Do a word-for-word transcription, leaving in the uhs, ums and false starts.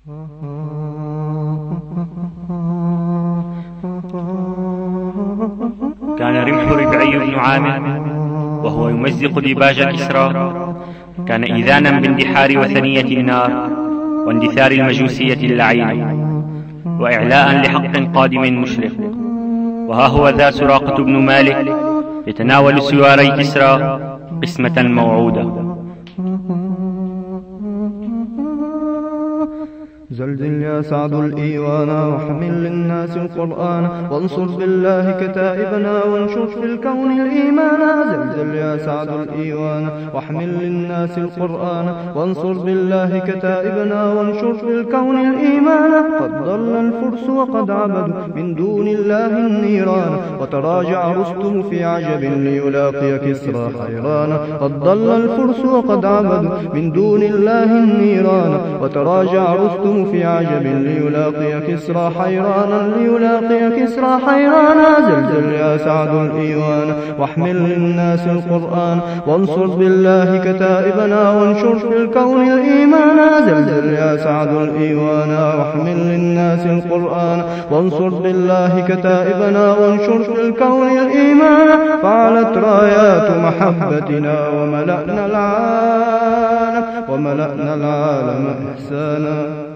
كان رمح ربعي بن عامر وهو يمزق ديباج كسرى كان إذانا باندحار وثنية النار واندثار المجوسية اللعين وإعلاء لحق قادم مشرق. وها هو ذا سراقة بن مالك يتناول سواري كسرى قسمة موعودة. زلزل يا سعد الإيوان واحمل للناس القرآن وانصر بالله كتائبنا وانشر في الكون الإيمان. زلزل يا سعد الإيوان واحمل للناس القرآن وانصر بالله كتائبنا وانشر في الكون الإيمان. قد ضل الفرس وقد عبدوا من دون الله النيران وتراجع رستم في عجب ليلاقي كسرى حيران. قد ضل الفرس وقد عبدوا من دون الله النيران وتراجع رستم في عجب ليلاقي كسرى حيرانا ليلاقي كسرى حيرانا. زلزل يا سعد الإيوان واحمل للناس القرآن وانصر بالله كتائبنا وانشر في الكون الإيمان. زلزل يا سعد الإيوان واحمل للناس القرآن وانصر بالله كتائبنا وانشر في الكون الإيمان. فعلت رايات محبتنا وملأنا العالم وملأنا العالم إحسانا.